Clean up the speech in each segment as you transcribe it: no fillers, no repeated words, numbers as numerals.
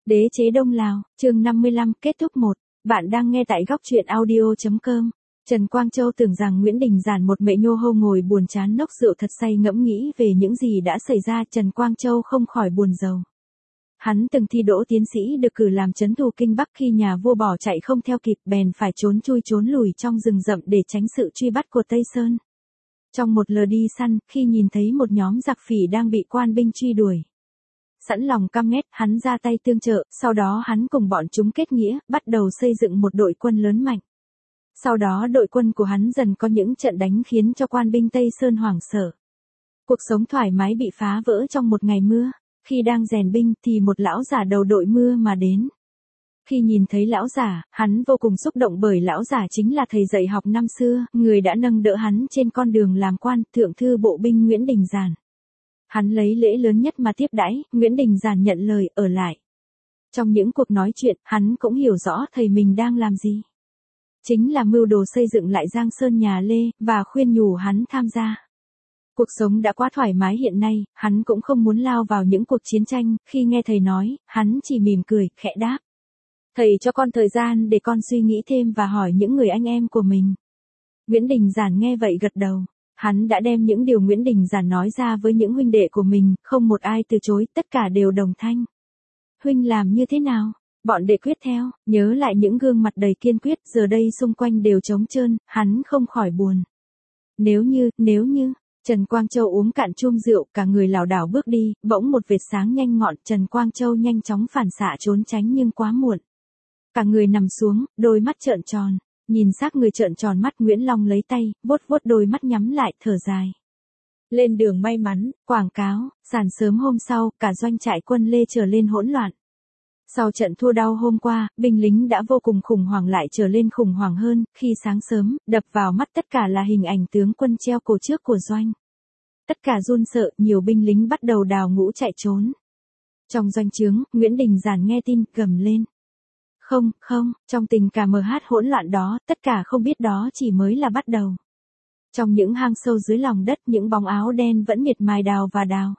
Đế chế Đông Lào, chương 55, kết thúc 1. Bạn đang nghe tại góc truyện audio.com. Trần Quang Châu tưởng rằng Nguyễn Đình Giản một mẹ nhô hô ngồi buồn chán nốc rượu thật say ngẫm nghĩ về những gì đã xảy ra. Trần Quang Châu không khỏi buồn rầu. Hắn từng thi đỗ tiến sĩ được cử làm trấn thủ Kinh Bắc, khi nhà vua bỏ chạy không theo kịp bèn phải trốn chui trốn lùi trong rừng rậm để tránh sự truy bắt của Tây Sơn. Trong một lờ đi săn, khi nhìn thấy một nhóm giặc phỉ đang bị quan binh truy đuổi, sẵn lòng căm ghét, hắn ra tay tương trợ, sau đó hắn cùng bọn chúng kết nghĩa, bắt đầu xây dựng một đội quân lớn mạnh. Sau đó đội quân của hắn dần có những trận đánh khiến cho quan binh Tây Sơn hoảng sợ. Cuộc sống thoải mái bị phá vỡ trong một ngày mưa. Khi đang rèn binh thì một lão giả đầu đội mưa mà đến. Khi nhìn thấy lão giả, hắn vô cùng xúc động bởi lão giả chính là thầy dạy học năm xưa, người đã nâng đỡ hắn trên con đường làm quan, thượng thư bộ binh Nguyễn Đình Giản. Hắn lấy lễ lớn nhất mà tiếp đãi, Nguyễn Đình Giản nhận lời ở lại. Trong những cuộc nói chuyện, hắn cũng hiểu rõ thầy mình đang làm gì. Chính là mưu đồ xây dựng lại Giang Sơn nhà Lê, và khuyên nhủ hắn tham gia. Cuộc sống đã quá thoải mái hiện nay, hắn cũng không muốn lao vào những cuộc chiến tranh. Khi nghe thầy nói, hắn chỉ mỉm cười, khẽ đáp. Thầy cho con thời gian để con suy nghĩ thêm và hỏi những người anh em của mình. Nguyễn Đình Giản nghe vậy gật đầu. Hắn đã đem những điều Nguyễn Đình Giản nói ra với những huynh đệ của mình, không một ai từ chối, tất cả đều đồng thanh. Huynh làm như thế nào? Bọn đệ quyết theo, nhớ lại những gương mặt đầy kiên quyết, giờ đây xung quanh đều trống trơn, hắn không khỏi buồn. Nếu như, Trần Quang Châu uống cạn chum rượu, cả người lảo đảo bước đi, bỗng một vệt sáng nhanh ngọn, Trần Quang Châu nhanh chóng phản xạ trốn tránh nhưng quá muộn. Cả người nằm xuống, đôi mắt trợn tròn, nhìn xác người trợn tròn mắt, Nguyễn Long lấy tay, vuốt vuốt đôi mắt nhắm lại, thở dài. Lên đường may mắn, quảng cáo, sáng sớm hôm sau, cả doanh trại quân Lê trở lên hỗn loạn. Sau trận thua đau hôm qua, binh lính đã vô cùng khủng hoảng lại trở lên khủng hoảng hơn, khi sáng sớm, đập vào mắt tất cả là hình ảnh tướng quân treo cổ trước của doanh. Tất cả run sợ, nhiều binh lính bắt đầu đào ngũ chạy trốn. Trong doanh trướng, Nguyễn Đình Giản nghe tin, gầm lên. Không, trong tình cảm hỗn loạn đó, tất cả không biết đó chỉ mới là bắt đầu. Trong những hang sâu dưới lòng đất, những bóng áo đen vẫn miệt mài đào và đào.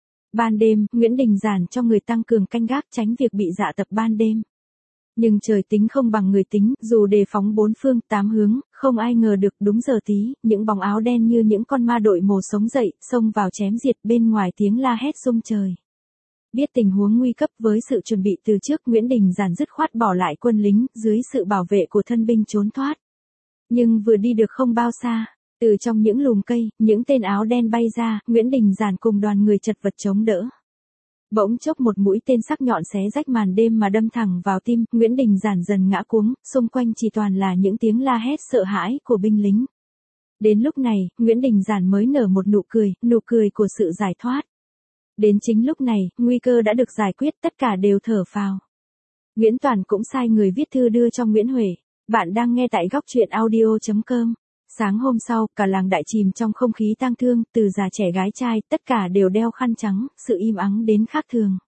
Ban đêm, Nguyễn Đình Giản cho người tăng cường canh gác tránh việc bị dã tập ban đêm. Nhưng trời tính không bằng người tính, dù đề phóng bốn phương, tám hướng, không ai ngờ được đúng giờ tí, những bóng áo đen như những con ma đội mổ sống dậy, xông vào chém diệt, bên ngoài tiếng la hét rung trời. Biết tình huống nguy cấp, với sự chuẩn bị từ trước, Nguyễn Đình Giản dứt khoát bỏ lại quân lính, dưới sự bảo vệ của thân binh trốn thoát. Nhưng vừa đi được không bao xa, từ trong những lùm cây, những tên áo đen bay ra, Nguyễn Đình Giản cùng đoàn người chật vật chống đỡ. Bỗng chốc một mũi tên sắc nhọn xé rách màn đêm mà đâm thẳng vào tim, Nguyễn Đình Giản dần ngã cuống, xung quanh chỉ toàn là những tiếng la hét sợ hãi của binh lính. Đến lúc này, Nguyễn Đình Giản mới nở một nụ cười của sự giải thoát. Đến chính lúc này, nguy cơ đã được giải quyết, tất cả đều thở phào. Nguyễn Toàn cũng sai người viết thư đưa cho Nguyễn Huệ. Bạn đang nghe tại góc truyện audio.com. Sáng hôm sau, cả làng đại chìm trong không khí tang thương, từ già trẻ gái trai, tất cả đều đeo khăn trắng, sự im ắng đến khác thường.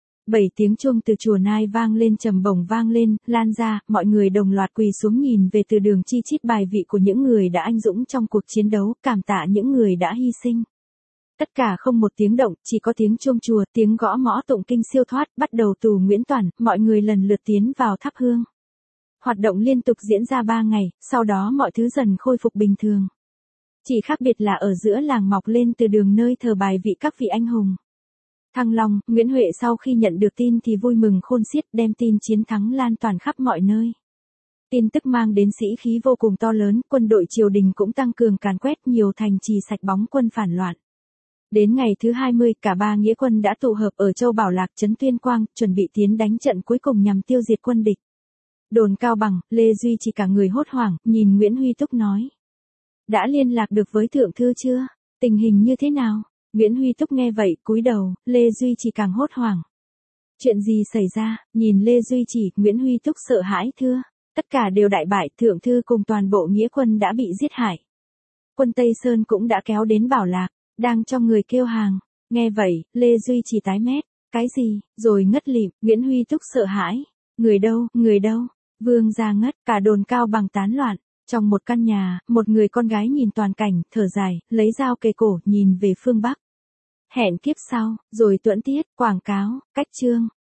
7 tiếng chuông từ chùa Nai vang lên, trầm bổng vang lên, lan ra, mọi người đồng loạt quỳ xuống nhìn về từ đường chi chít bài vị của những người đã anh dũng trong cuộc chiến đấu, cảm tạ những người đã hy sinh. Tất cả không một tiếng động, chỉ có tiếng chuông chùa, tiếng gõ mõ tụng kinh siêu thoát, bắt đầu tù Nguyễn Toàn, mọi người lần lượt tiến vào thắp hương. Hoạt động liên tục diễn ra 3 ngày, sau đó mọi thứ dần khôi phục bình thường. Chỉ khác biệt là ở giữa làng mọc lên từ đường nơi thờ bài vị các vị anh hùng. Thăng Long, Nguyễn Huệ sau khi nhận được tin thì vui mừng khôn xiết, đem tin chiến thắng lan toàn khắp mọi nơi. Tin tức mang đến sĩ khí vô cùng to lớn, quân đội triều đình cũng tăng cường càn quét nhiều thành trì sạch bóng quân phản loạn. Đến ngày thứ 20, cả ba nghĩa quân đã tụ hợp ở Châu Bảo Lạc, trấn Tuyên Quang, chuẩn bị tiến đánh trận cuối cùng nhằm tiêu diệt quân địch. Đồn Cao Bằng, Lê Duy chỉ cả người hốt hoảng, nhìn Nguyễn Huy Túc nói. Đã liên lạc được với thượng thư chưa? Tình hình như thế nào? Nguyễn Huy Túc nghe vậy, cúi đầu, Lê Duy chỉ càng hốt hoảng. Chuyện gì xảy ra? Nhìn Lê Duy chỉ, Nguyễn Huy Túc sợ hãi thưa. Tất cả đều đại bại, thượng thư cùng toàn bộ nghĩa quân đã bị giết hại. Quân Tây Sơn cũng đã kéo đến Bảo Lạc, đang cho người kêu hàng. Nghe vậy, Lê Duy chỉ tái mét. Cái gì? Rồi ngất lịm, Nguyễn Huy Túc sợ hãi. Người đâu? Vương gia ngất, cả đồn Cao Bằng tán loạn. Trong một căn nhà, một người con gái nhìn toàn cảnh, thở dài, lấy dao kề cổ, nhìn về phương Bắc. Hẹn kiếp sau, rồi tuẫn tiết, quảng cáo, cách chương.